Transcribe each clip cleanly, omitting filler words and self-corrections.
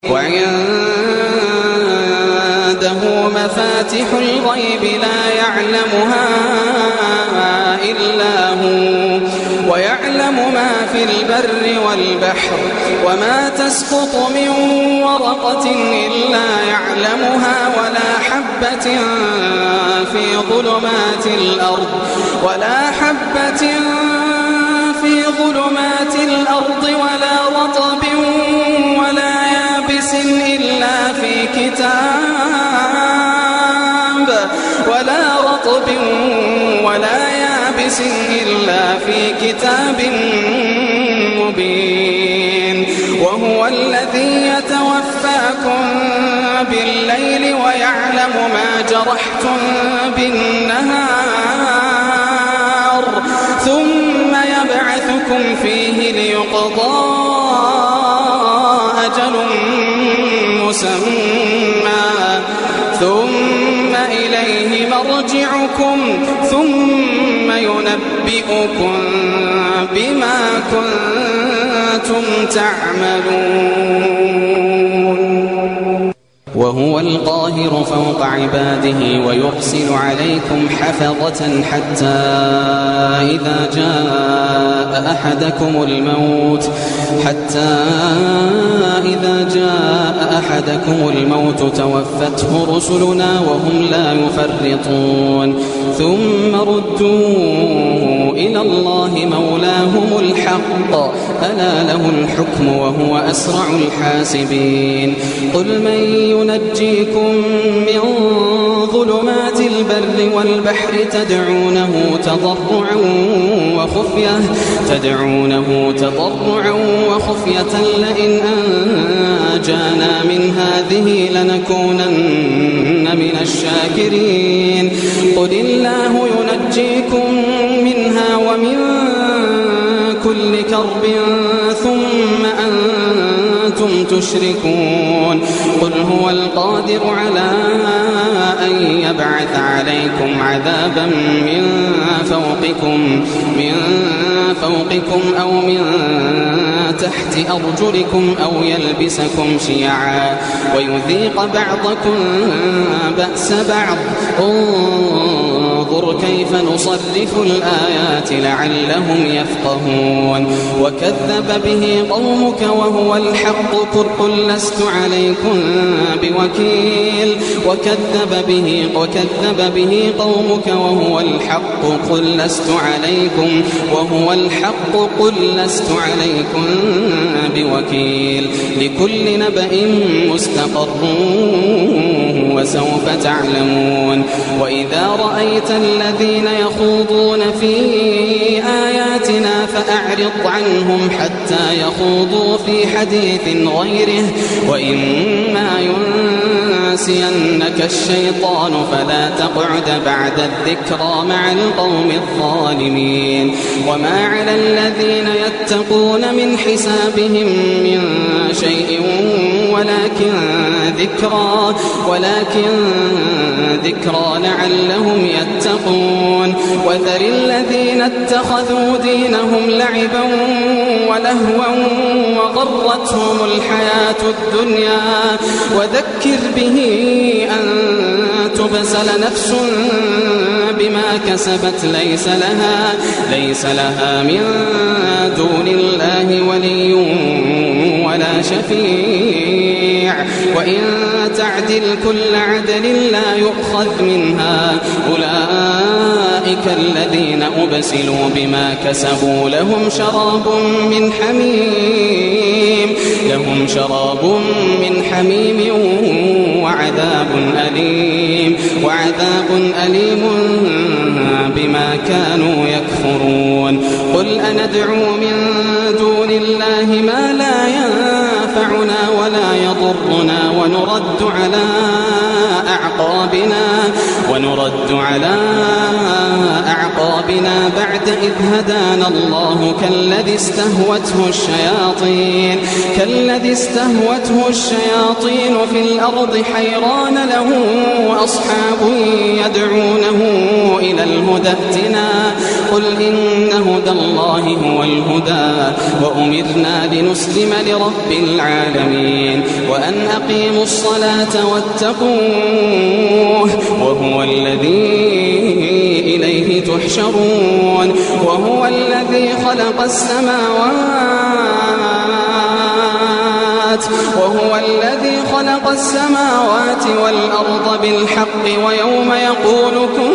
وعنده مفاتح الغيب لا يعلمها إلا هو ويعلم ما في البر والبحر وما تسقط من ورقة إلا يعلمها ولا حبة في ظلمات ولا رطب ولا يابس إلا في كتاب مبين وهو الذي يتوفاكم بالليل ويعلم ما جرحتم بالنهار ثم يبعثكم فيه ليقضى أجل مسمى ثم إليه مرجعكم ثم ينبئكم بما كنتم تعملون وهو القاهر فوق عباده ويرسل عليكم حفظة حتى إذا جاء أحدكم الموت توفته رسلنا وهم لا يفرطون ثم ردوا إلى الله مولاهم الحق ألا له الحكم وهو أسرع الحاسبين قل من ينجيكم من ظلمات البر والبحر تدعونه تضرعا وخفية لئن أنجانا من هذه لنكونن من الشاكرين قل الله ينجيكم منها ومن كل كرب ثم أنتم تشركون قل هو القادر على أن يبعث عليكم عذابا من فوقكم أو من تحت أرجلكم أو يلبسكم شيعا ويذيق بعضكم بأس بعض انظر كيف نصرف الآيات لعلهم يفقهون وكذب به قومك وهو الحق قل لست عليكم بوكيل وكذب به قومك وهو الحق قل لست عليكم بوكيل لكل نبأ مستقر وسوف تعلمون وإذا رأيت الذين يخوضون في آياتنا فأعرض عنهم حتى يخوضوا في حديث غيره وإما ينسينك الشيطان فلا تقعد بعد الذكرى مع القوم الظالمين وما على الذين يتقون من حسابهم من شيء ولكن ذكرى لعلهم يتقون وذر الذين اتخذوا دينهم لعبا ولهوا وغرتهم الحياة الدنيا وذكر به أن تبسل نفس بما كسبت ليس لها من دون الله ولي ولا شفيع وإن تعدل كل عدل لا يؤخذ منها أولئك الذين أبسلوا بما كسبوا لهم شراب من حميم وعذاب أليم بما كانوا يكفرون قل أندعو من دون الله ما لا ينفعنا ولا يضرنا ونرد على أعقابنا بعد إذ هدانا الله كالذي استهوته الشياطين في الأرض حيران له أصحاب يدعونه إلى الهدى ائتنا قل إن هدى الله هو الهدى وأمرنا لنسلم لرب العالمين وأن أقيموا الصلاة واتقوه وهو الذي إليه تحشرون وهو الذي خلق السماوات والأرض بالحق ويوم يقول كن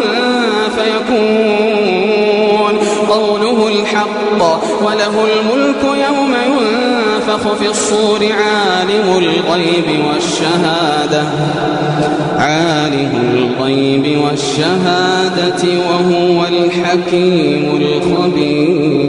فيكون قوله الحق وله الملك يوم ينفخ في الصور عالم الغيب والشهادة وهو الحكيم الخبير.